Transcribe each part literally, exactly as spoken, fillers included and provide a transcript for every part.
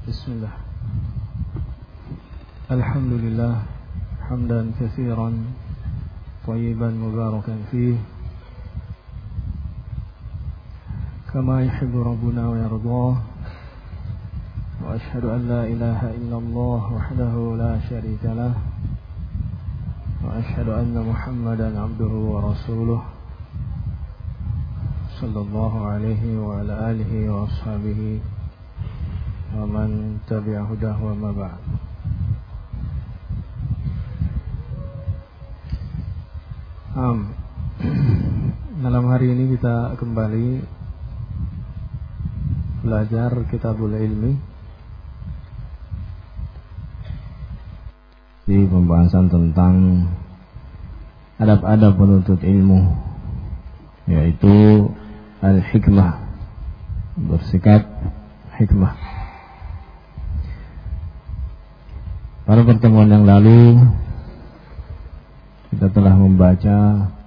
Bismillah. Alhamdulillah hamdan katsiran thayyiban mubarakan fih kama yuhibbu rabbuna wa yardah. Wa ashhadu an la ilaha illallah wahdahu la syarika lah. Wa ashhadu anna Muhammadan abduhu wa rasuluh sallallahu alaihi wa ala alihi wa ashabihi wa man tabi'a hudahu wa ma ba'd. Um, malam hari ini kita kembali belajar Kitabul Ilmi di pembahasan tentang adab-adab penuntut ilmu, yaitu al-hikmah, bersikap hikmah. Pada pertemuan yang lalu kita telah membaca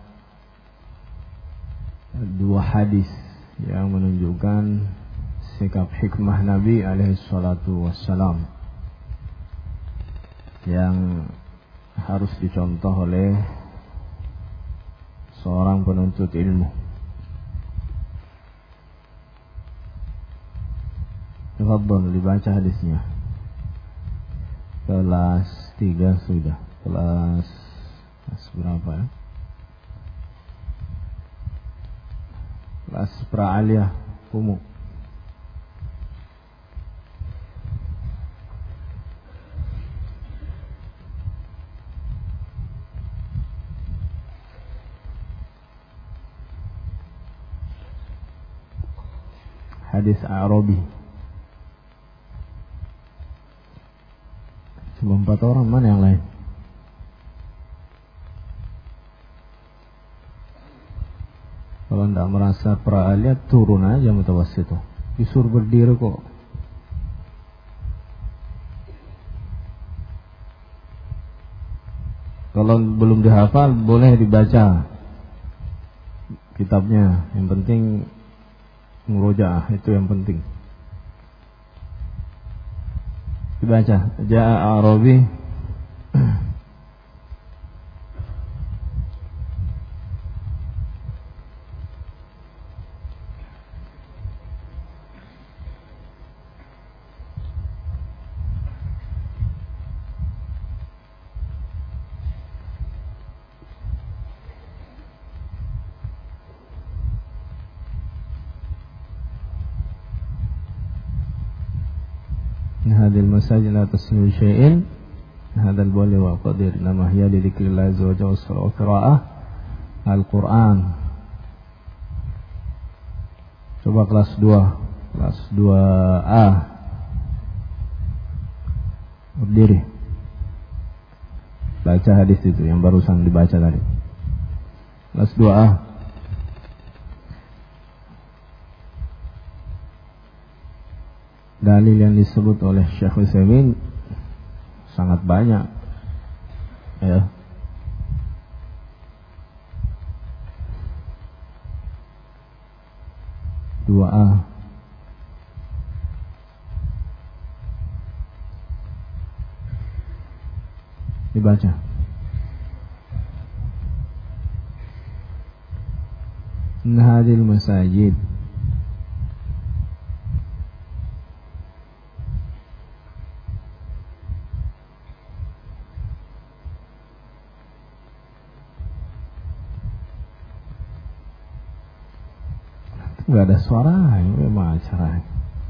dua hadis yang menunjukkan sikap hikmah Nabi alaihi salatu wassalam yang harus dicontoh oleh seorang penuntut ilmu. Tafadhol dibaca hadisnya. Kelas tiga sudah. Kelas Kelas berapa ya? Kelas pra'aliyah umum. Hadis Arabi. Cuma empat orang, mana yang lain? Kalau tidak merasa pra'aliyah, turun aja mutawassito. Disuruh berdiri kok. Kalau belum dihafal, boleh dibaca kitabnya. Yang penting murojaah, itu yang penting. Dibaca. Ja'a Arabi هذه المساجد لا تسمي شيء هذا البول وقدر إنما هي لذكر الله عز وجل وقراءة Al-Quran. Coba kelas dua, kelas dua A berdiri, baca hadis itu yang barusan dibaca tadi. Kelas dua A. Dalil yang disebut oleh Syekh Utsaimin sangat banyak, ya. dua A. Dibaca. Hadil masajid nggak ada suara, ini memang acara.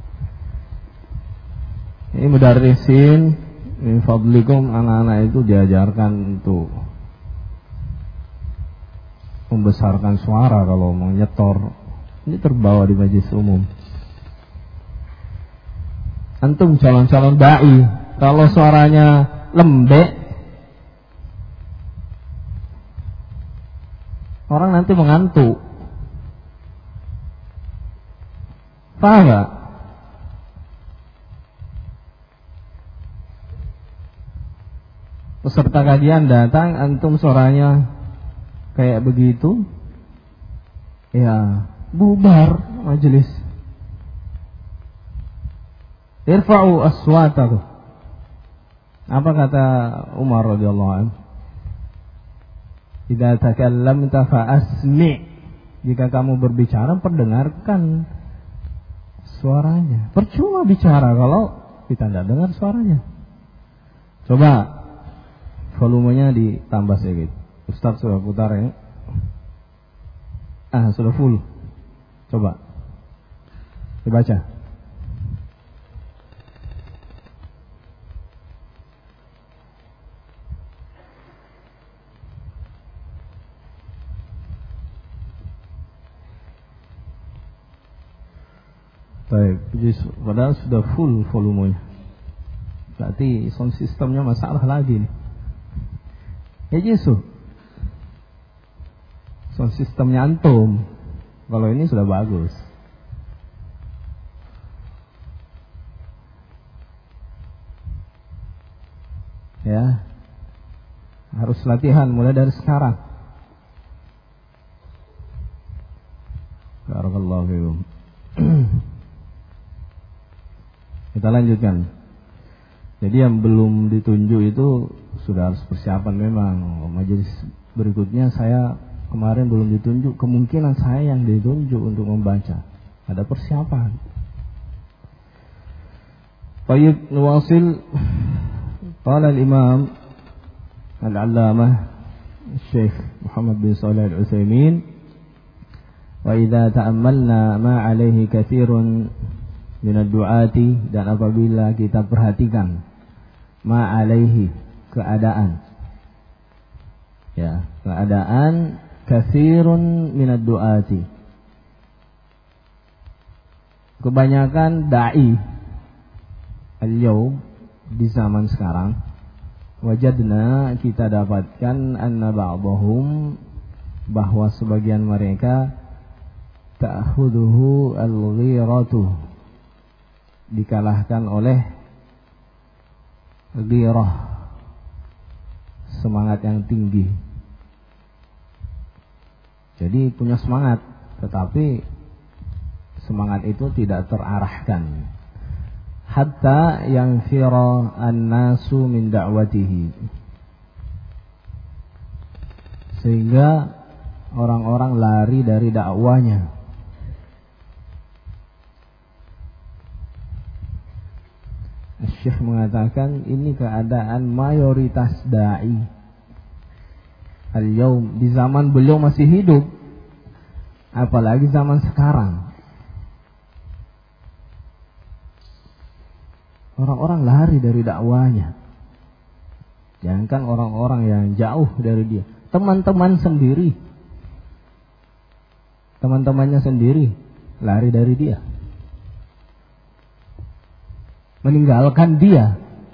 Ini mudarrisin min fadlikum, anak-anak itu diajarkan untuk membesarkan suara kalau mau nyetor. Ini terbawa di majelis umum. Antum calon-calon dai, kalau suaranya lembek, orang nanti mengantuk. Paham gak? Peserta kajian datang, antum suaranya kayak begitu, ya bubar majelis. Irfa'u aswatakum. Apa kata Umar radhiyallahu anhu? Idza takallamta fa asmi'. Jika kamu berbicara, perdengarkan suaranya. Percuma bicara kalau kita tidak dengar suaranya. Coba volumenya ditambah sedikit. Ustaz sudah putar ya. Ah, sudah full. Coba dibaca. Baik, padahal sudah full volumenya. Berarti sound systemnya masalah lagi nih. Ya Yesus, sound systemnya antum. Kalau ini sudah bagus. Ya, harus latihan mulai dari sekarang. Barakallahu fiikum. Kita lanjutkan. Jadi yang belum ditunjuk itu sudah harus persiapan memang. Majelis berikutnya saya kemarin belum ditunjuk, kemungkinan saya yang ditunjuk untuk membaca. Ada persiapan. Baik, nuwasil. Qala al-Imam Al-Allamah Syekh Muhammad bin Shalih Al-Utsaimin, wa idza ta'ammalna ma 'alaihi katsirun minad du'ati, dan apabila kita perhatikan ma 'alaihi, keadaan, ya, keadaan katsirun minad du'ati, kebanyakan dai al-yaum, di zaman sekarang, wajadna, kita dapatkan, anna ba'dahum, bahwa sebagian mereka, ta'khuduhu al-ghiratu, dikalahkan oleh ghirah, semangat yang tinggi. Jadi punya semangat, tetapi semangat itu tidak terarahkan. Hatta yang fira an-nasu min da'watihi, sehingga orang-orang lari dari dakwanya. Syekh mengatakan ini keadaan mayoritas da'i al-yaum, di zaman beliau masih hidup, apalagi zaman sekarang. Orang-orang lari dari dakwanya. Jangankan orang-orang yang jauh dari dia, teman-teman sendiri, teman-temannya sendiri lari dari dia, meninggalkan dia.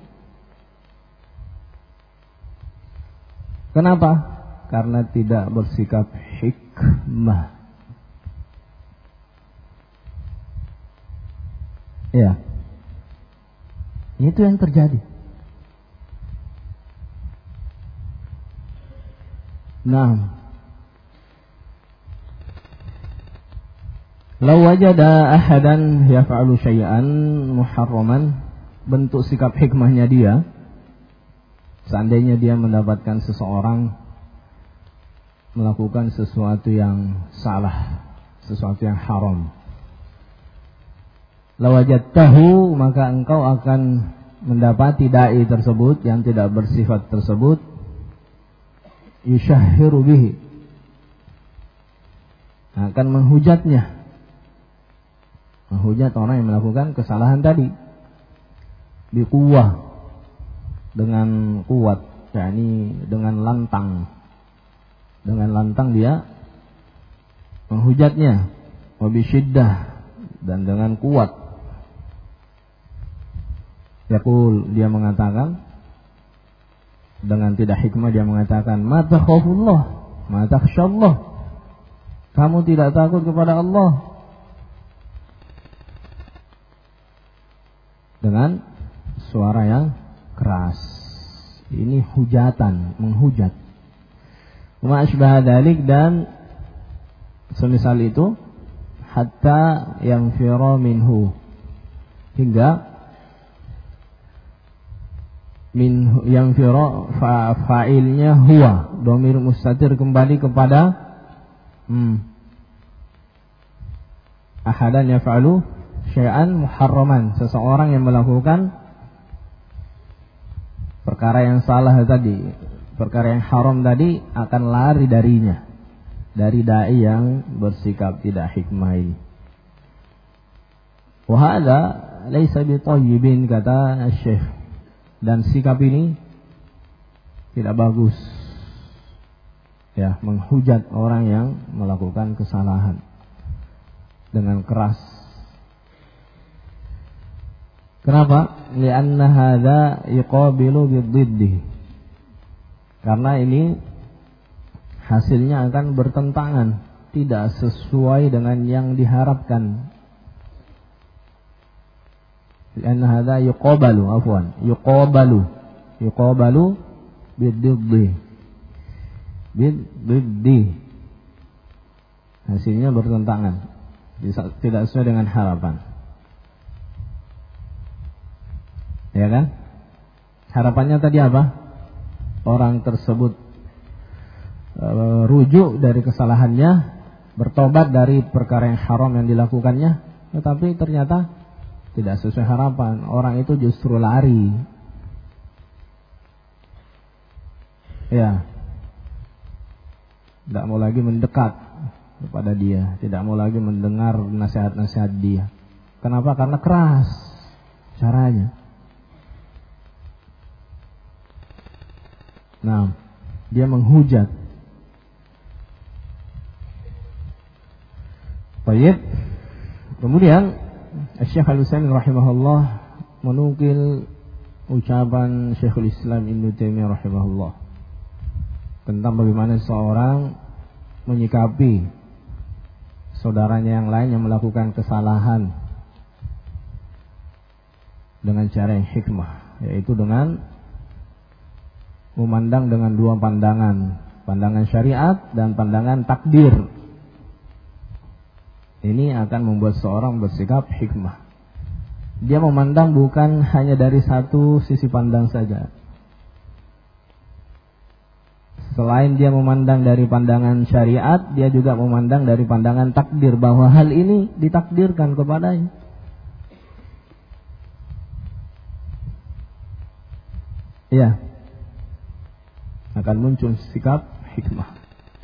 Kenapa? Karena tidak bersikap hikmah. Ya, itu yang terjadi. Nah, law wajada ahadan yaf'alu syai'an muharraman, bentuk sikap hikmahnya dia, seandainya dia mendapatkan seseorang melakukan sesuatu yang salah, sesuatu yang haram, lawajadtahu, maka engkau akan mendapati dai tersebut yang tidak bersifat tersebut, yushahhiru bihi, akan menghujatnya, menghujat orang yang melakukan kesalahan tadi, biquwah, dengan kuat, yakni dengan lantang, dengan lantang dia menghujatnya, wa bisyiddah, dan dengan kuat. Yaqul, dia mengatakan dengan tidak hikmah, dia mengatakan, ma takhafullah, ma takhsyallah, kamu tidak takut kepada Allah, dengan suara yang keras. Ini hujatan, menghujat. Wa asbah dzalik, dan semisal itu, hatta yang fira minhu, hingga min yang firo fa, fa'ilnya huwa, dhamir mustatir kembali kepada hmm, ahadan yaf'alu syai'an muharraman, seseorang yang melakukan perkara yang salah tadi, perkara yang haram tadi, akan lari darinya, dari dai yang bersikap tidak hikmah ini. Wa hadza laisa bi thayyibin, kata Syekh, dan sikap ini tidak bagus, ya, menghujat orang yang melakukan kesalahan dengan keras. Kenapa? Li'anna hadza yuqabilu bid-diddi, karena ini hasilnya akan bertentangan, tidak sesuai dengan yang diharapkan. Li'anna hadza yuqabalu afwan yuqabalu yuqabalu bid-diddi bid-diddi, hasilnya bertentangan, tidak sesuai dengan harapan, ya kan? Harapannya tadi apa? Orang tersebut e, rujuk dari kesalahannya, bertobat dari perkara yang haram yang dilakukannya, tetapi ternyata tidak sesuai harapan. Orang itu justru lari, ya, tidak mau lagi mendekat kepada dia, tidak mau lagi mendengar nasihat-nasihat dia. Kenapa? Karena keras caranya. Nah, dia menghujat. Baik. Kemudian Syekh Al-Utsaimin rahimahullah menukil ucapan Syekhul Islam Ibnu Taimiyah rahimahullah tentang bagaimana seorang menyikapi saudaranya yang lain yang melakukan kesalahan dengan cara yang hikmah, yaitu dengan memandang dengan dua pandangan, pandangan syariat dan pandangan takdir. Ini akan membuat seorang bersikap hikmah. Dia memandang bukan hanya dari satu sisi pandang saja. Selain dia memandang dari pandangan syariat, dia juga memandang dari pandangan takdir, bahwa hal ini ditakdirkan kepadanya. Ya, akan muncul sikap hikmah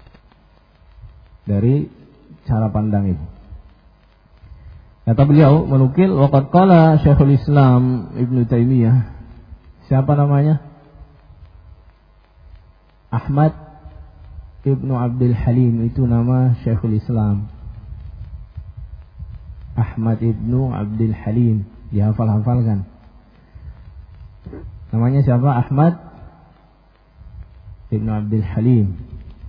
dari cara pandang ini. Kata beliau menukil, waqad qala Syekhul Islam Ibnu Taimiyah. Siapa namanya? Ahmad Ibnu Abdul Halim, itu nama Syekhul Islam. Ahmad Ibnu Abdul Halim, dihafal-hafalkan. Namanya siapa? Ahmad Ibnu Abdul Halim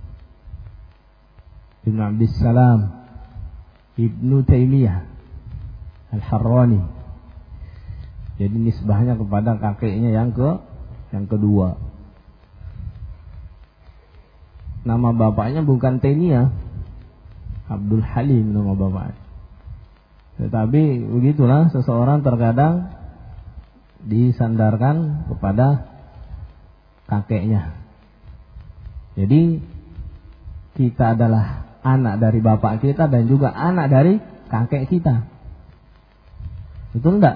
Ibnu Abdus Salam Ibnu Taimiyah Al-Harrani. Jadi nisbahnya kepada kakeknya yang ke yang kedua. Nama bapaknya bukan Taimiyah, Abdul Halim nama bapaknya. Tetapi begitulah, seseorang terkadang disandarkan kepada kakeknya. Jadi kita adalah anak dari bapak kita dan juga anak dari kakek kita. Betul enggak?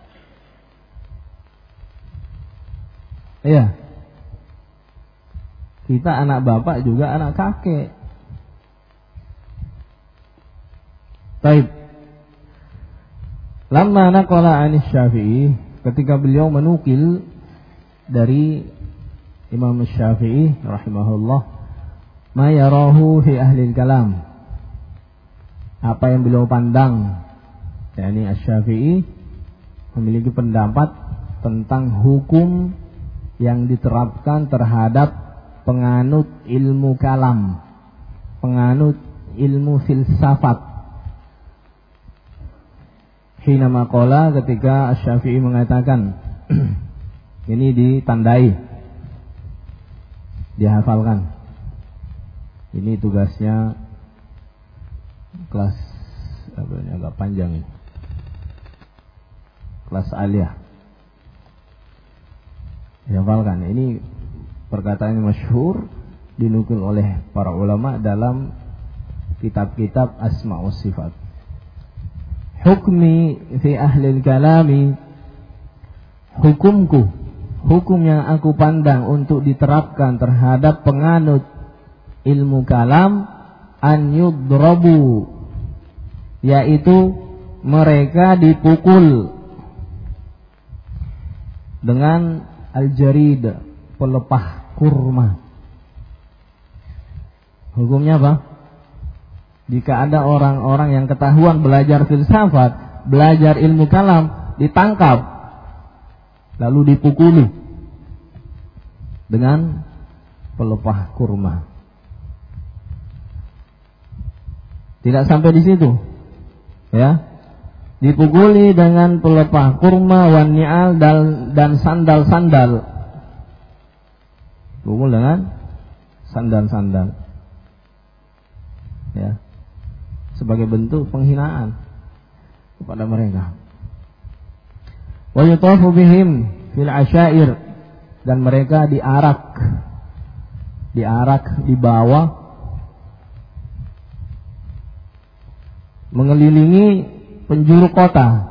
Iya. Kita anak bapak juga anak kakek. Baik. Lamma naqala 'an Syafi'i, ketika beliau menukil dari Imam Syafi'i rahimahullah ma yarahu fi ahli kalam, apa yang beliau pandang, yakni Asy-Syafi'i memiliki pendapat tentang hukum yang diterapkan terhadap penganut ilmu kalam, penganut ilmu filsafat. Hina maqala, ketika Asy-Syafi'i mengatakan ini ditandai, dihafalkan. Ini tugasnya kelas apa ini, agak panjang ini. Kelas aliyah. Dihafalkan. Ini perkataan yang masyhur dinukil oleh para ulama dalam kitab-kitab asma wa sifat. Hukmi fi ahli kalami, hukumku, hukum yang aku pandang untuk diterapkan terhadap penganut ilmu kalam, an yudrabu, yaitu mereka dipukul dengan al-jarid, pelepah kurma. Hukumnya apa? Jika ada orang-orang yang ketahuan belajar filsafat, belajar ilmu kalam, ditangkap, lalu dipukuli dengan pelepah kurma. Tidak sampai di situ, ya. Dipukuli dengan pelepah kurma, wan ni'al, dan sandal-sandal. Pukul dengan sandal-sandal. Ya, sebagai bentuk penghinaan kepada mereka. Wa yutafu bihim fil asyair, dan mereka diarak diarak dibawa mengelilingi penjuru kota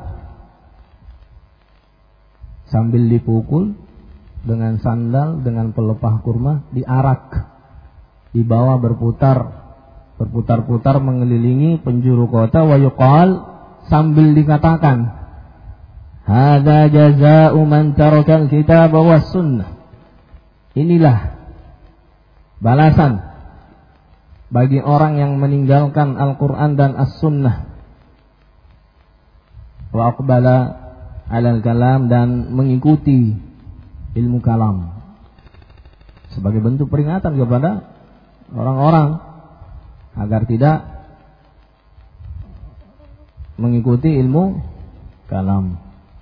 sambil dipukul dengan sandal, dengan pelepah kurma, diarak, dibawa berputar berputar-putar mengelilingi penjuru kota. Wa yuqal, sambil dikatakan, hadza jazaa'u man tarakal kitab was sunnah, inilah balasan bagi orang yang meninggalkan Al-Quran dan As-Sunnah, wa aqbala 'alal kalam, dan mengikuti ilmu kalam, sebagai bentuk peringatan kepada orang-orang agar tidak mengikuti ilmu kalam.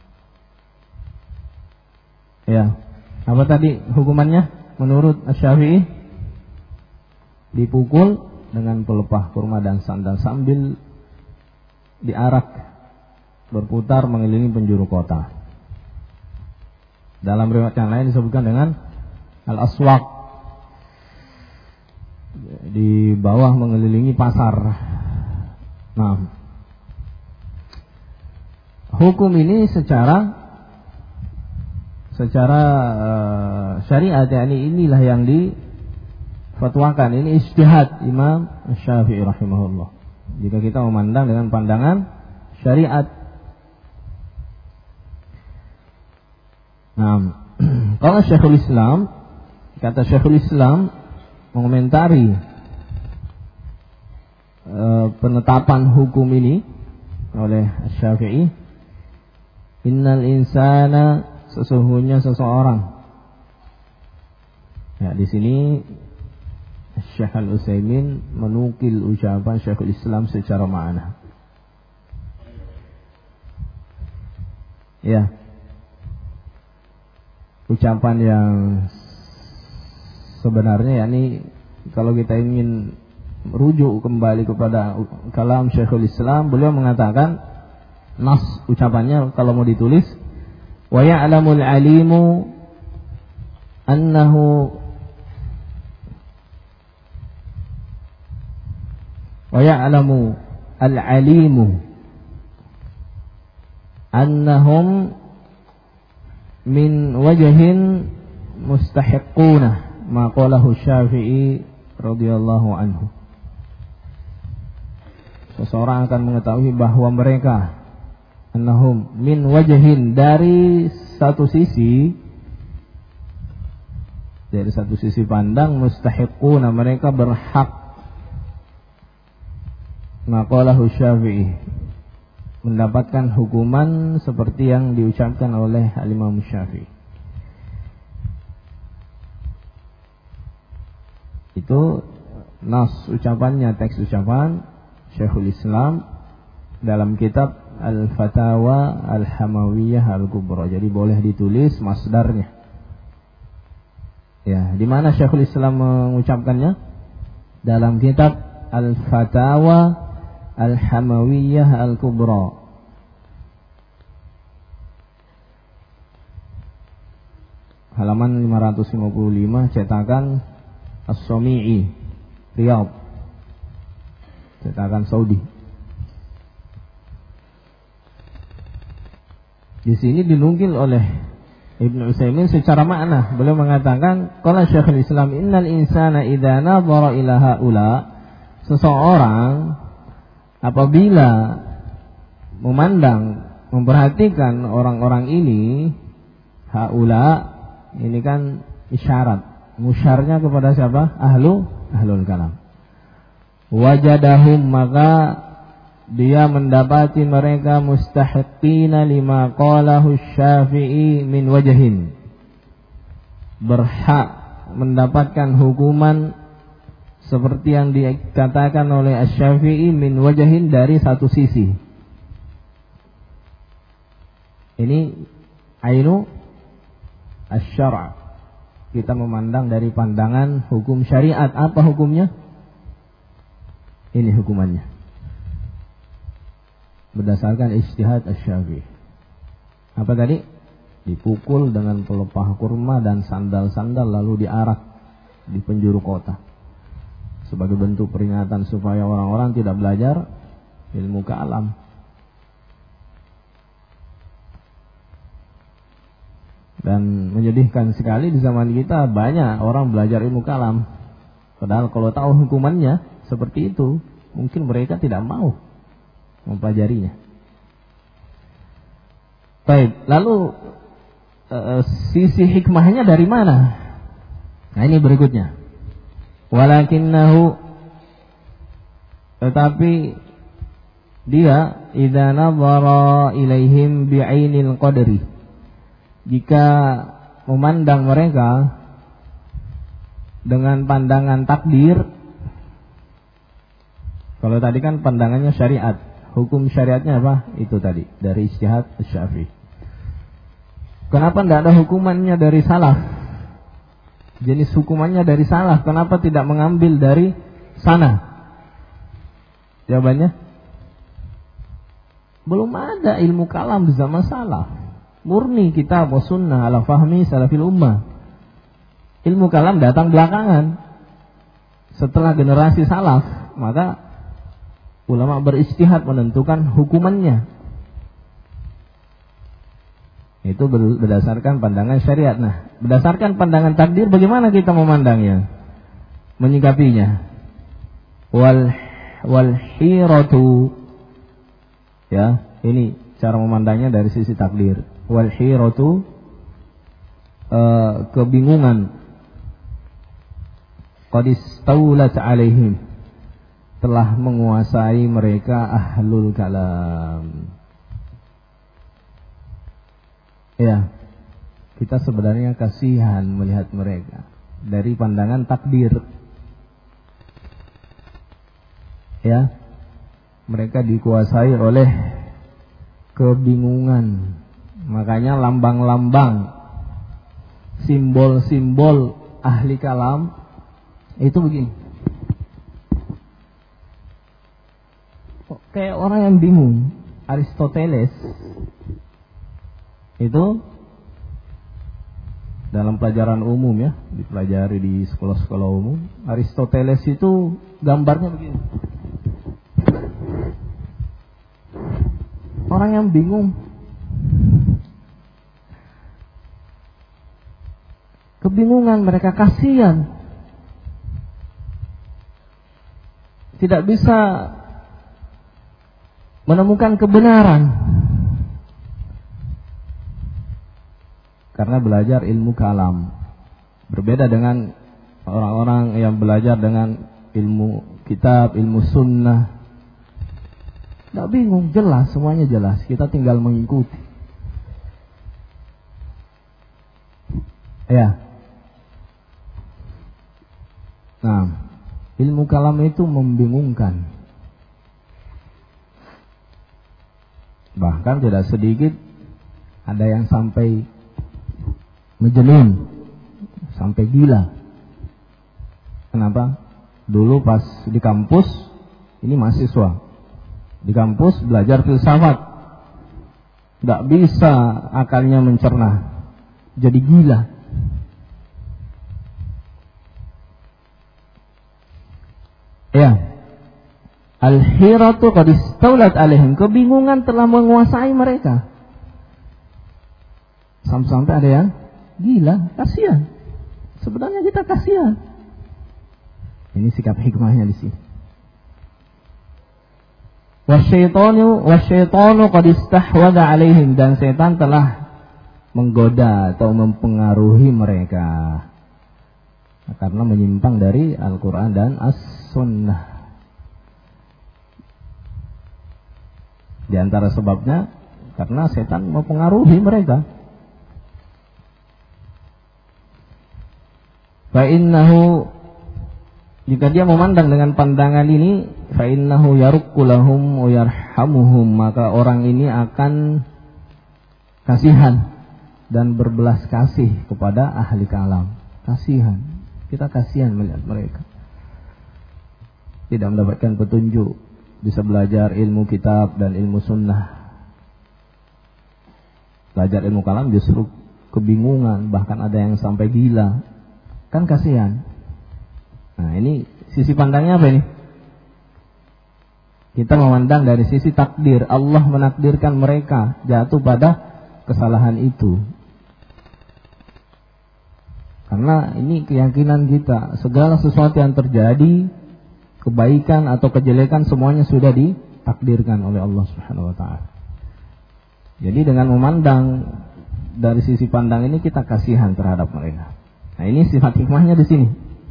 Ya, apa tadi hukumannya menurut Asy-Syafi'i? Dipukul dengan pelepah kurma dan sandal sambil diarak berputar mengelilingi penjuru kota. Dalam riwayat yang lain disebutkan dengan al-aswaq, di bawah mengelilingi pasar. Nah, hukum ini secara secara uh, syariat, yakni inilah yang difatwakan. Ini ijtihad Imam Syafi'i rahimahullah. Jika kita memandang dengan pandangan syariat. Nah, kalau Syekhul Islam, kata Syekhul Islam mengomentari e, penetapan hukum ini oleh Asy-Syafi'i, innal insana, sesungguhnya seseorang. Ya, di sini Syekh Al-Utsaimin menukil ucapan Syekhul Islam secara makna. Ya, ucapan yang sebenarnya, yakni kalau kita ingin rujuk kembali kepada kalam Syekhul Islam, beliau mengatakan, nas ucapannya kalau mau ditulis, wa ya'lamul alimu annahu wa ya'lamu al-alimu annahum min wajhin mustahiqquna ma qalahu Syafi'i radhiyallahu anhu. Seseorang akan mengetahui bahwa mereka annahum min wajhin, dari satu sisi, dari satu sisi pandang, mustahiqquna, mereka berhak, ma qalahu Syafi'i, mendapatkan hukuman seperti yang diucapkan oleh Al-Imam Syafi'i. Itu nas ucapannya, teks ucapan Syekhul Islam dalam kitab Al-Fatawa Al-Hamawiyah Al-Kubra. Jadi boleh ditulis masdarnya. Ya, di mana Syekhul Islam mengucapkannya? Dalam kitab Al-Fatawa Al-Hamawiyah Al-Kubra. halaman lima ratus lima puluh lima, cetakan As-Somi'i, Riyadh, cetakan Saudi. Di sini dinukil oleh Ibnu Utsaimin secara makna. Beliau mengatakan, qala Syekhul Islam, innal insana idza nadhara ila haula, seseorang apabila memandang, memperhatikan orang-orang ini, haula ini kan isyarat, musyarnya kepada siapa? Ahlu ahlul kalam. Wajadahum, maka dia mendapati mereka mustahiqina lima qalahu Syafi'i min wajhin, berhak mendapatkan hukuman seperti yang dikatakan oleh Asy-Syafi'i min wajhin, dari satu sisi. Ini ainu asy-syara'. Kita memandang dari pandangan hukum syariat. Apa hukumnya? Ini hukumannya berdasarkan ijtihad Asy-Syafi'i. Apa tadi? Dipukul dengan pelepah kurma dan sandal-sandal lalu diarak di penjuru kota sebagai bentuk peringatan supaya orang-orang tidak belajar ilmu kalam. Dan menyedihkan sekali di zaman kita banyak orang belajar ilmu kalam, padahal kalau tahu hukumannya seperti itu, mungkin mereka tidak mau mempelajarinya. Baik, lalu e, sisi hikmahnya dari mana? Nah, ini berikutnya. Walakinnahu, tetapi dia idza nadhara ilaihim bi'ainil qadri, jika memandang mereka dengan pandangan takdir. Kalau tadi kan pandangannya syariat, hukum syariatnya apa? Itu tadi dari ijtihad Asy-Syafi'i. Kenapa tidak ada hukumannya dari salaf? Jenis hukumannya dari salaf, kenapa tidak mengambil dari sana? Jawabannya, belum ada ilmu kalam di zaman salaf. Murni kitab wa sunnah ala fahmi salafil ummah. Ilmu kalam datang belakangan, setelah generasi salaf. Maka ulama berijtihad menentukan hukumannya. Itu berdasarkan pandangan syariat. Nah, berdasarkan pandangan takdir, bagaimana kita memandangnya, menyikapinya? Wal wal hiratu, ya, ini cara memandangnya dari sisi takdir. Wal hiratu, uh, kebingungan. Qad istaulat alaihim, telah menguasai mereka ahlul kalam. Ya, kita sebenarnya kasihan melihat mereka dari pandangan takdir. Ya, mereka dikuasai oleh kebingungan. Makanya lambang-lambang, simbol-simbol ahli kalam itu begini. Kayak orang yang bingung. Aristoteles itu dalam pelajaran umum, ya, dipelajari di sekolah-sekolah umum, Aristoteles itu gambarnya begini. Orang yang bingung, kebingungan, mereka kasihan, tidak bisa menemukan kebenaran karena belajar ilmu kalam. Berbeda dengan orang-orang yang belajar dengan ilmu kitab, ilmu sunnah. Tidak bingung, jelas, semuanya jelas. Kita tinggal mengikuti. Ya. Nah, ilmu kalam itu membingungkan. Bahkan tidak sedikit ada yang sampai menjenun, sampai gila. Kenapa? Dulu pas di kampus, ini mahasiswa di kampus belajar filsafat, tidak bisa akalnya mencerna, jadi gila. Ya. Al-hiratu qad istaulat alaihim, kebingungan telah menguasai mereka. Sampai-sampai ada yang gila, kasihan. Sebenarnya kita kasihan. Ini sikap hikmahnya di sini. Wasyaitanu wasyaitanu qad istahwadha alaihim, dan setan telah menggoda atau mempengaruhi mereka karena menyimpang dari Al-Qur'an dan As-Sunnah. Di antara sebabnya karena setan mempengaruhi mereka. Fa innahu, jika dia memandang dengan pandangan ini, fa innahu yarukku lahum wa yarhamuhum, maka orang ini akan kasihan dan berbelas kasih kepada ahli kalam. Kasihan, kita kasihan melihat mereka tidak mendapatkan petunjuk, bisa belajar ilmu kitab dan ilmu sunnah. Belajar ilmu kalam justru kebingungan, bahkan ada yang sampai gila. Kan kasihan. Nah, ini sisi pandangnya apa ini? Kita memandang dari sisi takdir. Allah menakdirkan mereka jatuh pada kesalahan itu. Karena ini keyakinan kita, segala sesuatu yang terjadi, kebaikan atau kejelekan, semuanya sudah ditakdirkan oleh Allah Subhanahu wa taala. Jadi dengan memandang dari sisi pandang ini, kita kasihan terhadap mereka. Nah, ini sifat hikmahnya di sini.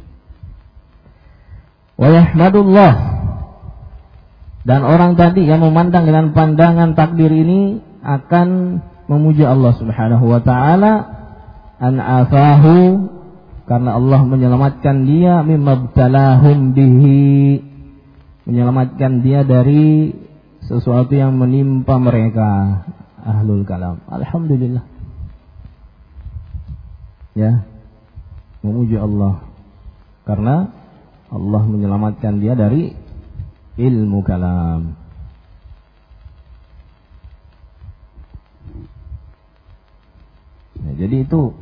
Wa yahmadullah, dan orang tadi yang memandang dengan pandangan takdir ini akan memuji Allah Subhanahu wa taala, an afahu, karena Allah menyelamatkan dia, mimabtalahum bihi, menyelamatkan dia dari sesuatu yang menimpa mereka, ahlul kalam. Alhamdulillah. Ya, memuji Allah karena Allah menyelamatkan dia dari ilmu kalam. Ya, jadi itu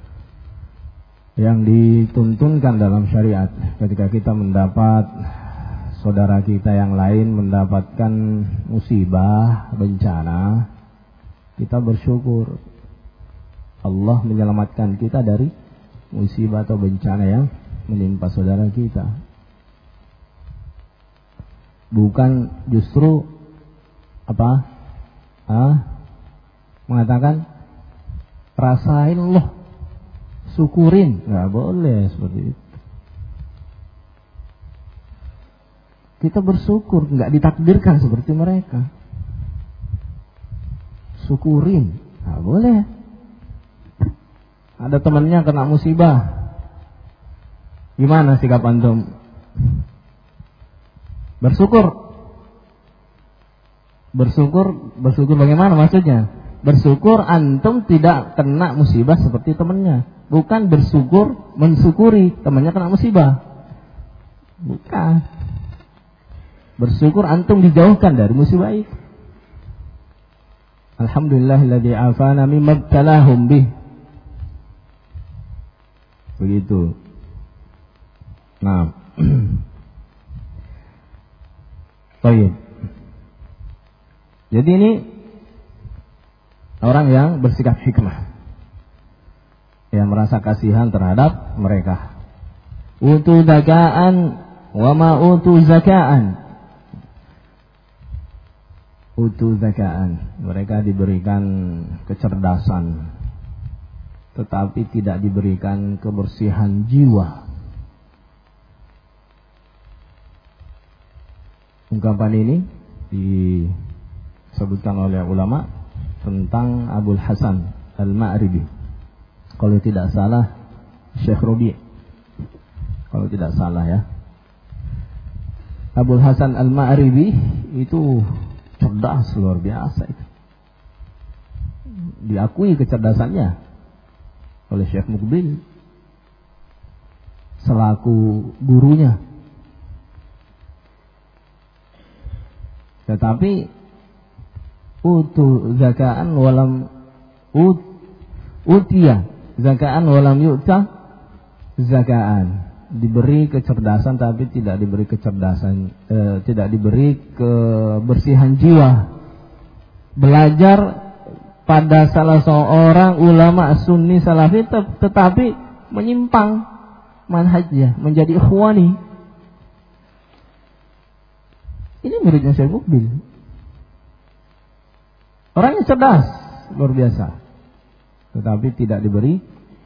yang dituntunkan dalam syariat. Ketika kita mendapat saudara kita yang lain mendapatkan musibah, bencana, kita bersyukur Allah menyelamatkan kita dari musibah atau bencana yang menimpa saudara kita. Bukan justru apa? Ah, mengatakan rasain loh, syukurin, nggak boleh seperti itu. Kita bersyukur, nggak ditakdirkan seperti mereka. Syukurin, nggak boleh. Ada temannya kena musibah, gimana sikap antum? Bersyukur. Bersyukur, bersyukur bagaimana maksudnya? Bersyukur antum tidak kena musibah seperti temannya. Bukan bersyukur mensyukuri temannya kena musibah. Bukan. Bersyukur antum dijauhkan dari musibah itu. Alhamdulillahilladzi afana mimma ibtalahum bih. Begitu. Nah. Baik. Jadi ini orang yang bersikap hikmah, yang merasa kasihan terhadap mereka. Utu zakaan wa ma utu zakaan. Utu zakaan, mereka diberikan kecerdasan, tetapi tidak diberikan kebersihan jiwa. Ungkapan ini disebutkan oleh ulama tentang Abul Hasan Al-Ma'ribi. Kalau tidak salah Syekh Rabi'. Kalau tidak salah ya. Abul Hasan Al-Ma'ribi itu cerdas luar biasa itu. Diakui kecerdasannya oleh Syekh Muqbil selaku gurunya. Tetapi utu zakaan walam ut, utia zakaan walam yu'ta zakaan. diberi kecerdasan tapi tidak diberi kecerdasan, eh, tidak diberi kebersihan jiwa. Belajar pada salah seorang ulama sunni salafi tetapi menyimpang manhajnya, menjadi ikhwani. Ini muridnya Syekh Mukbil. Orangnya cerdas, luar biasa, tetapi tidak diberi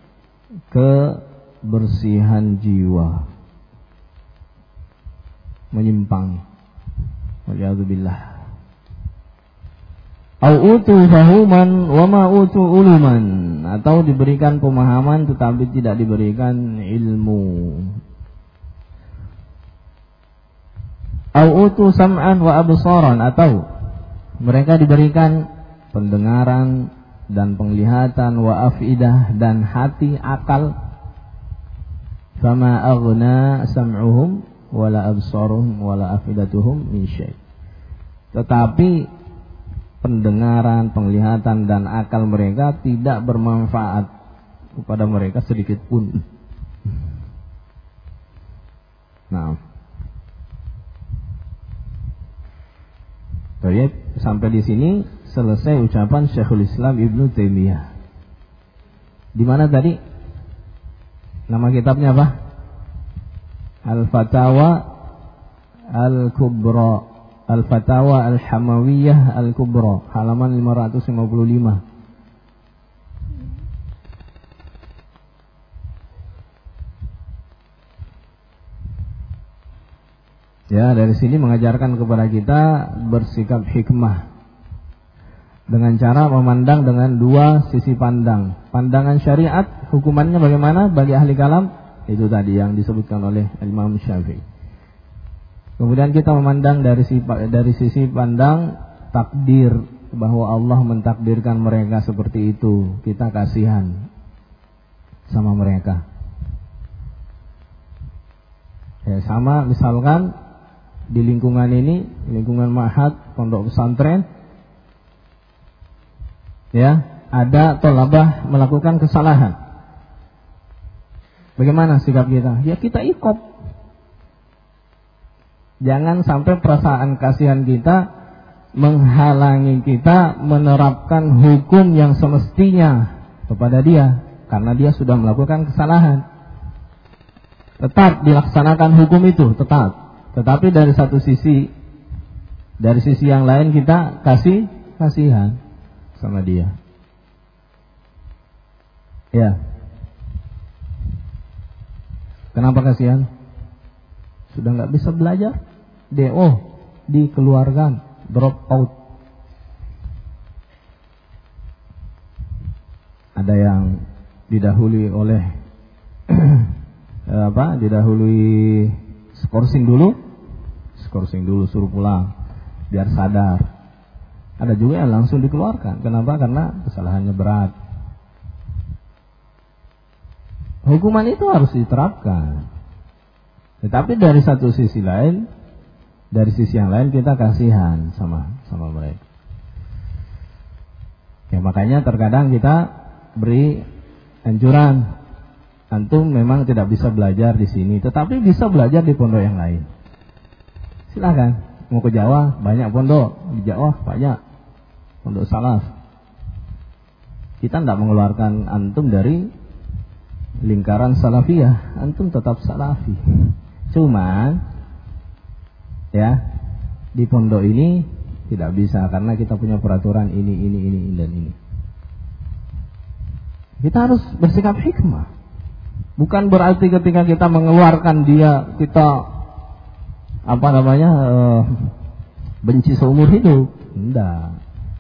kebersihan jiwa, menyimpang. Waliyadzubillah. Au utu fahuman wa ma utu uluman, atau diberikan pemahaman tetapi tidak diberikan ilmu. Au utu sam'an wa absaran, atau mereka diberikan pendengaran dan penglihatan, wa afidah, dan hati, akal. Fama aghna sam'uhum wala absaruhum wala afidatuhum min syai'. Tetapi pendengaran, penglihatan, dan akal mereka tidak bermanfaat kepada mereka sedikit pun. Nah, baik, sampai di sini selesai ucapan Syekhul Islam Ibnu Taimiyah. Di mana tadi? Nama kitabnya apa? Al-Fatawa Al-Kubra, Al-Fatawa Al-Hamawiyah Al-Kubra, halaman lima ratus lima puluh lima. Ya, dari sini mengajarkan kepada kita bersikap hikmah dengan cara memandang dengan dua sisi pandang. Pandangan syariat, hukumannya bagaimana bagi ahli kalam? Itu tadi yang disebutkan oleh Imam Syafi'i. Kemudian kita memandang dari sisi, dari sisi pandang takdir, bahwa Allah mentakdirkan mereka seperti itu. Kita kasihan sama mereka. Ya, sama misalkan di lingkungan ini, lingkungan ma'had, pondok pesantren, ya, ada thalabah melakukan kesalahan. Bagaimana sikap kita? Ya kita ikop. Jangan sampai perasaan kasihan kita menghalangi kita menerapkan hukum yang semestinya kepada dia, karena dia sudah melakukan kesalahan. Tetap dilaksanakan hukum itu, tetap. Tetapi dari satu sisi, dari sisi yang lain kita kasih kasihan sama dia. Ya. Kenapa kasihan? Sudah nggak bisa belajar, D O dikeluarkan, drop out. Ada yang didahului oleh apa? Didahului skorsing dulu, skorsing dulu suruh pulang biar sadar. Ada juga yang langsung dikeluarkan. Kenapa? Karena kesalahannya berat. Hukuman itu harus diterapkan. Tetapi dari satu sisi lain, dari sisi yang lain kita kasihan sama sama mereka. Ya, makanya terkadang kita beri anjuran, antum memang tidak bisa belajar di sini, tetapi bisa belajar di pondok yang lain. Silakan. Mau ke Jawa, banyak pondok. Di Jawa banyak pondok salaf. Kita tidak mengeluarkan antum dari lingkaran salafiyah, antum tetap salafi. Cuman ya, di pondok ini tidak bisa karena kita punya peraturan ini, ini, ini, dan ini. Kita harus bersikap hikmah. Bukan berarti ketika kita mengeluarkan dia, kita apa namanya uh, benci seumur hidup. Enggak.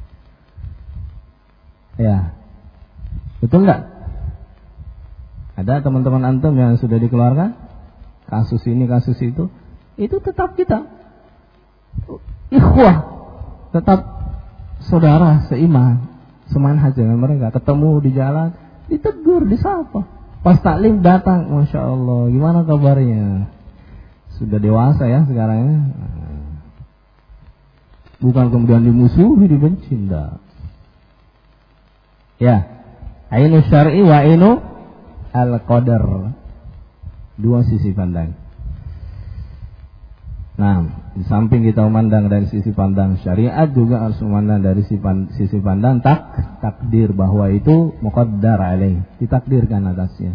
Ya, betul enggak? Ada teman-teman antum yang sudah dikeluarkan, kasus ini, kasus itu, itu tetap kita ikhwah, tetap saudara seiman, semanhaj dengan mereka. Ketemu di jalan, ditegur, disapa. Pas taklim datang, masya Allah, gimana kabarnya? Sudah dewasa ya sekarang ya. Bukan kemudian dimusuhi, dibenci, enggak. Ya, ainu syar'i wa ainu al-qadar. Dua sisi pandang. Nah, di samping kita memandang dari sisi pandang syariat, juga harus memandang dari sisi pandang tak takdir, bahwa itu muqaddar alaih, ditakdirkan atasnya.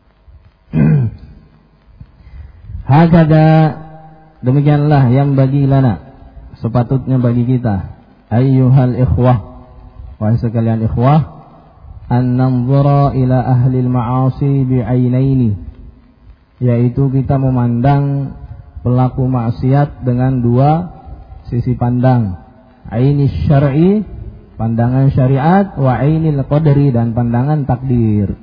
Hakada, demikianlah yang bagi lana, sepatutnya bagi kita, ayyuhal ikhwah, wahai sekalian ikhwah, an nanzura ila ahli al-ma'asi bi'ainaini, yaitu kita memandang pelaku maksiat dengan dua sisi pandang, aini syar'i, pandangan syariat, wa ainil qadri, dan pandangan takdir.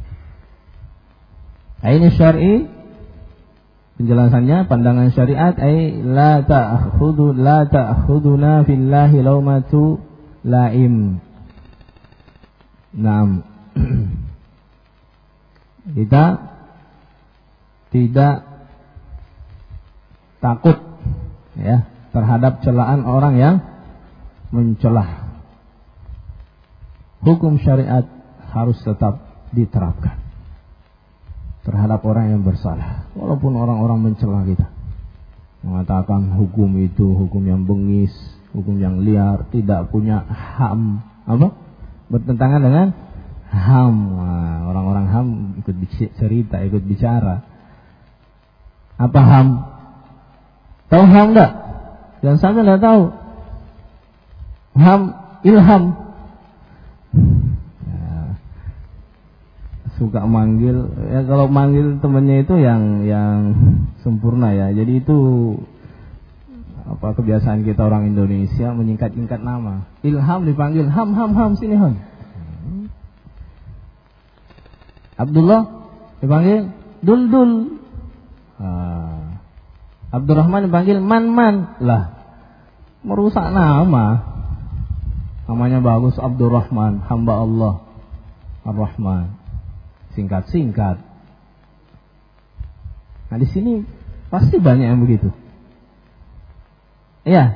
Aini syar'i, penjelasannya pandangan syariat, ay la ta'khudhu la ta'khuduna fillahi laumatu laim. Naam. Kita tidak takut ya terhadap celaan orang yang mencelah. Hukum syariat harus tetap diterapkan terhadap orang yang bersalah, walaupun orang-orang mencela kita, mengatakan hukum itu hukum yang bengis, hukum yang liar, tidak punya ham, apa? Bertentangan dengan ham. Nah, orang-orang ham ikut cerita, ikut bicara. Apa ham? Tahu ham enggak? Jangan sampai enggak tahu. Ham, ilham. Ya, suka manggil, ya kalau manggil temannya itu yang yang sempurna ya. Jadi itu apa kebiasaan kita orang Indonesia, menyingkat-singkat nama. Ilham dipanggil ham ham ham, sini ham. Abdullah dipanggil dul dul. Ah. Abdurrahman dipanggil man man. Lah, merusak nama. Namanya bagus, Abdurrahman, hamba Allah Ar-Rahman. Singkat-singkat. Nah, di sini pasti banyak yang begitu. Iya.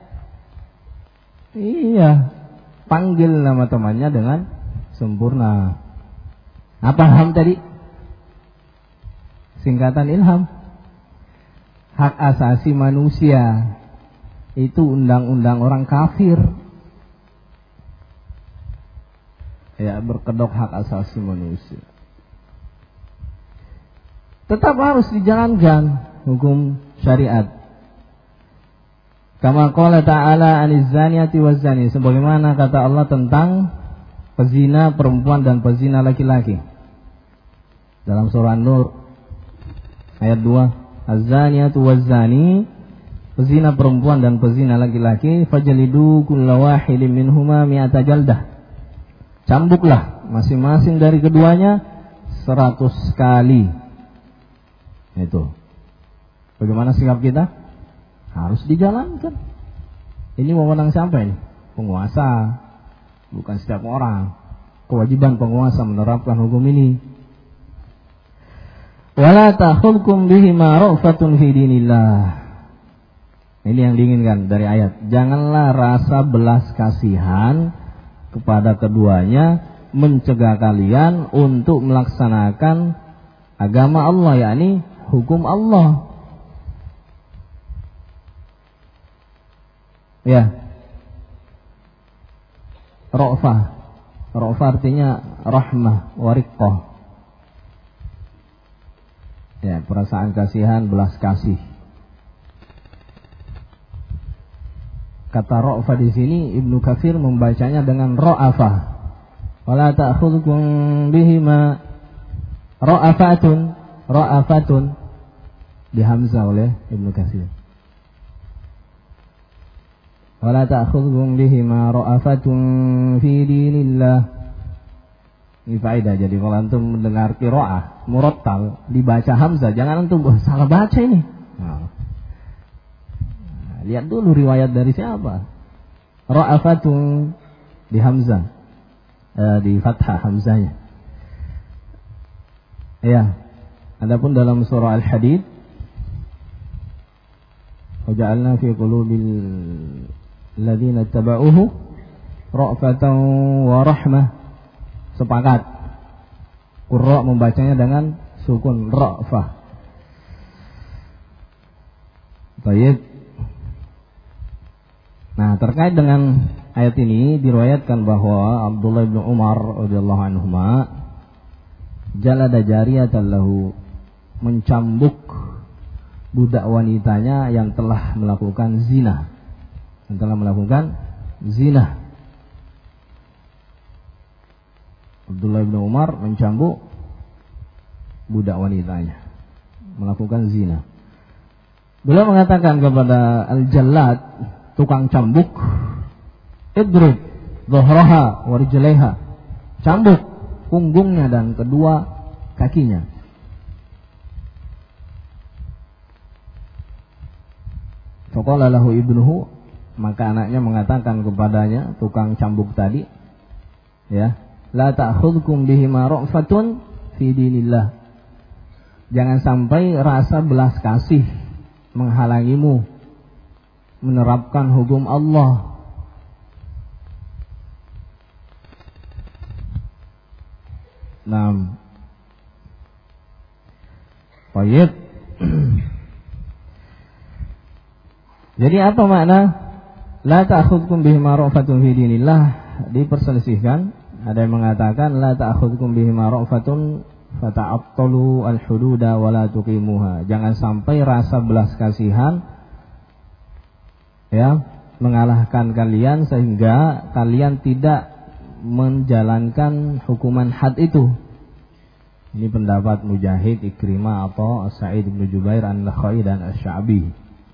Iya. Panggil nama temannya dengan sempurna. Apa ham tadi? Singkatan ilham. Hak asasi manusia itu undang-undang orang kafir. Ya, berkedok hak asasi manusia. Tetap harus dijalankan hukum syariat. Kama qala ta'ala 'anil zaniyati waz zani, sebagaimana kata Allah tentang pezina perempuan dan pezina laki-laki. Dalam surah An-Nur ayat dua, az-zaniyatu waz-zani, pezina perempuan dan pezina laki-laki, fajlidu kulla wahidin minhuma mi'ata jaldah. Cambuklah masing-masing dari keduanya seratus kali. Itu. Bagaimana sikap kita? Harus dijalankan. Ini wewenang siapa ini? Penguasa. Bukan setiap orang. Kewajiban penguasa menerapkan hukum ini. Wala ta'khudhukum bihima ra'fatun fi dinillah. Ini yang diinginkan dari ayat. Janganlah rasa belas kasihan kepada keduanya mencegah kalian untuk melaksanakan agama Allah, yakni hukum Allah. Ya. Ra'fah. Ra'fah artinya rahmah, wariqqah. Ya, perasaan kasihan, belas kasih. Kata ra'fa di sini Ibnu Katsir membacanya dengan ra'afa. Wala ta'khudhukum bihima ra'afatun, ra'afatun di hamzah oleh Ibnu Katsir. Wala ta'khudhukum bihima ra'afatun fi dinillah. Ini faedah. Jadi kalau antum mendengar qiraah murattal dibaca hamzah, jangan antum oh, salah baca ini. Nah. Nah, lihat dulu riwayat dari siapa. Ra'afatun di hamzah, eh, di fathah hamzahnya. Ya. Adapun dalam surah Al-Hadid, waja'alna fi qulubil ladzina tabauhu ra'fatan wa rahmah. Sepakat. Qurra membacanya dengan sukun ra'fah. Baik. Nah, terkait dengan ayat ini diriwayatkan bahwa Abdullah bin Umar radhiyallahu anhuma jalada jariyatan lahu, mencambuk budak wanitanya yang telah melakukan zina. Yang telah melakukan zina. Abdullah bin Umar mencambuk budak wanitanya melakukan zina. Beliau mengatakan kepada al-jallad, tukang cambuk, idrib dhahraha wa rijlaiha, cambuk punggungnya dan kedua kakinya. Faqala lahu ibnuhu, maka anaknya mengatakan kepadanya, tukang cambuk tadi, ya, la ta'khudhukum bihima ra'fatun fi dinillah. Jangan sampai rasa belas kasih menghalangimu menerapkan hukum Allah. Nah, baik. Jadi apa makna la ta'khudhukum bihima ra'fatun fi dinillah? Diperselisihkan. Ada yang mengatakan la ta'khudhukum bihima ra'fatun fata'attalu al-hududa wa la tuqimuha. Jangan sampai rasa belas kasihan ya mengalahkan kalian sehingga kalian tidak menjalankan hukuman had itu. Ini pendapat Mujahid, Ikrimah atau Sa'id bin Jubair, An-Nakhai dan Asy-Sya'bi.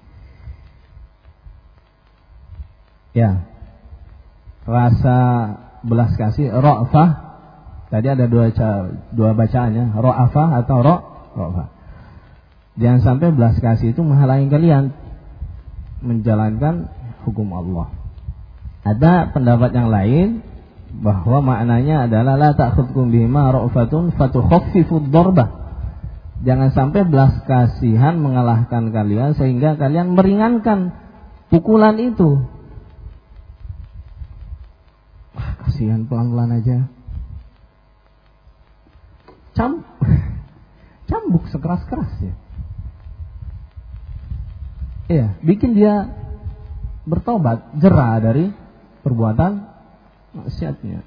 Ya. Rasa belas kasih, ra'fah. Tadi ada dua dua bacaannya, ra'afah atau ra' ra'fah. Jangan sampai belas kasih itu menghalangi kalian menjalankan hukum Allah. Ada pendapat yang lain bahwa maknanya adalah la ta'khudhukum bihima ra'fatun fatukhaffifu ad-darbah. Jangan sampai belas kasihan mengalahkan kalian sehingga kalian meringankan pukulan itu. Wah, kasihan, pelan-pelan aja. Cam, cambuk sekeras-kerasnya. Iya, bikin dia bertobat, jera dari perbuatan maksiatnya.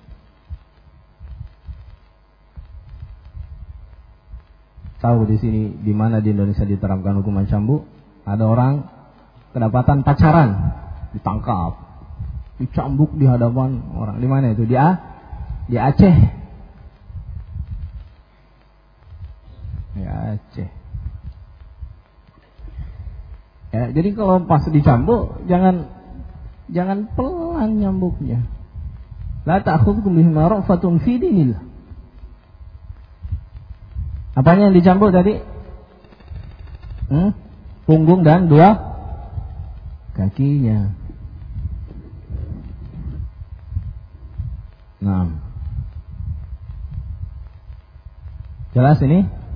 Tahu di sini di mana di Indonesia diterapkan hukuman cambuk? Ada orang kedapatan pacaran, ditangkap, dicambuk di hadapan orang. Di mana itu? Di A, di Aceh. Ya Aceh. Ya, jadi kalau pas dicambuk jangan jangan pelan nyambuknya. La ta'khudhukum bihima ra'fatun fi dinillah. Apanya yang dicambuk tadi? Hmm? Punggung dan dua kakinya. Nah. Jelas ini?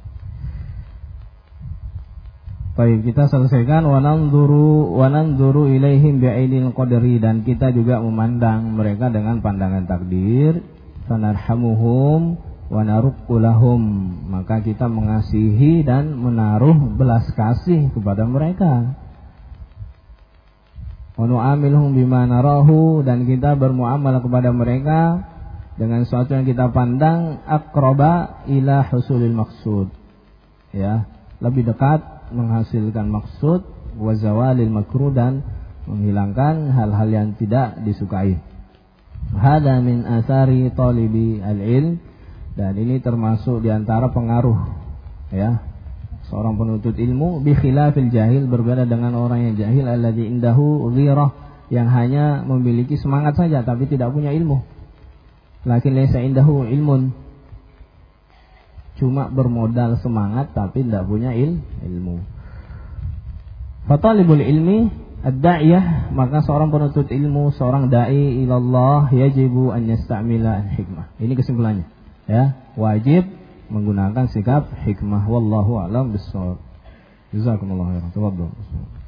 Baik, kita selesaikan wa nanzuru wa nanzuru ilaihim bi'ainil qadri, dan kita juga memandang mereka dengan pandangan takdir. Fanarhamuhum wa naruqqu lahum, maka kita mengasihi dan menaruh belas kasih kepada mereka. Wa nu'amiluhum bima narahu, dan kita bermuamalah kepada mereka dengan sesuatu yang kita pandang aqraba ila husulil maqsud. Ya, lebih dekat menghasilkan maksud, wa zawalil makruh, dan menghilangkan hal-hal yang tidak disukai. Hada min athari talibi al-ilm, dan ini termasuk diantara pengaruh ya seorang penuntut ilmu, bi khilafil jahil, berbeda dengan orang yang jahil, alladzi indahu ghirah, yang hanya memiliki semangat saja tapi tidak punya ilmu. Lakin laysa indahu ilmun, cuma bermodal semangat tapi tidak punya il, ilmu. Fatalibul ilmi ad-da'iyah, maka seorang penuntut ilmu, seorang dai ilallah, yajibu an yasta'mila hikmah. Ini kesimpulannya. Ya, wajib menggunakan sikap hikmah. Wallahu a'lam bissawab. Jazakumullahu khairan. Tafadhol.